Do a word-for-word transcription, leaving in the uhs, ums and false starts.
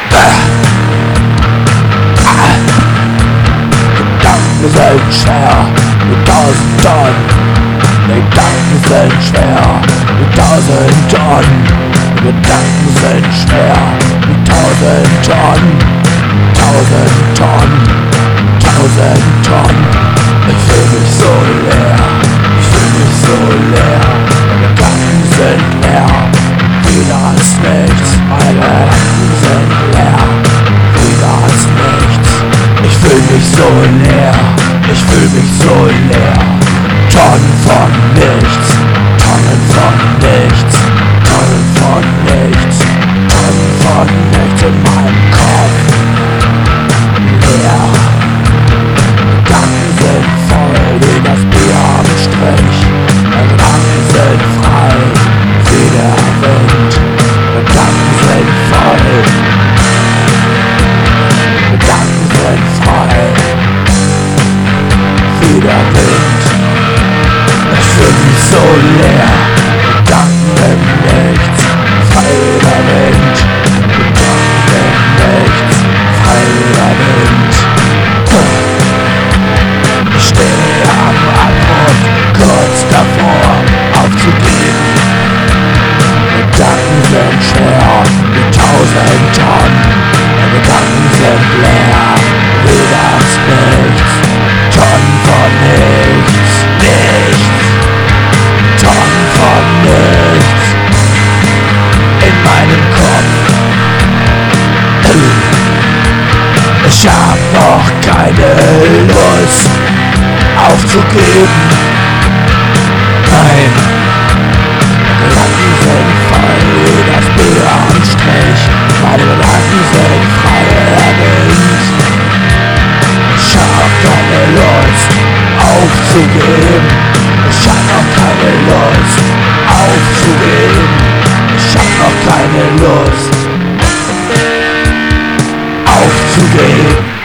Gedanken sind schwer wie tausend Tonnen. Gedanken sind schwer wie tausend Tonnen. Gedanken sind schwer wie tausend Tonnen. Tausend Tonnen, tausend Tonnen. Ich fühl mich so leer, ich fühl mich so leer. Meine Gedanken sind leer, wieder als nichts. Meine Gedanken sind leer, wieder als nichts. Ich fühl mich so leer, ich fühl mich so leer. Tonnen von nichts, Tonnen von nichts, Tonnen von nichts, Tonnen von nichts in meinem Kopf. Leer. Gedanken sind voll wie das Bier am Strich. Meine Gedanken sind frei wie der Wind. Gedanken sind voll. Gedanken sind frei wie der Wind. Ich fühl mich so leer. Gedanken im Nichts, frei wie der Wind. Gedanken im Nichts, frei wie der Wind. Ich stehe am Abgrund, kurz davor aufzugeben. Gedanken sind schwer wie tausend Tonnen. Meine Gedanken sind leer wie das Nichts. Tonnen von nichts, nichts. Tonnen von nichts in meinem Kopf. Ich hab noch keine Lust aufzugeben. Nein, meine Gedanken sind voll wie das Bier am Strich. Meine Gedanken sind frei wie der Wind. Ich hab keine Lust aufzugeben. Ich hab noch keine Lust aufzugeben. Ich hab noch keine Lust aufzugeben.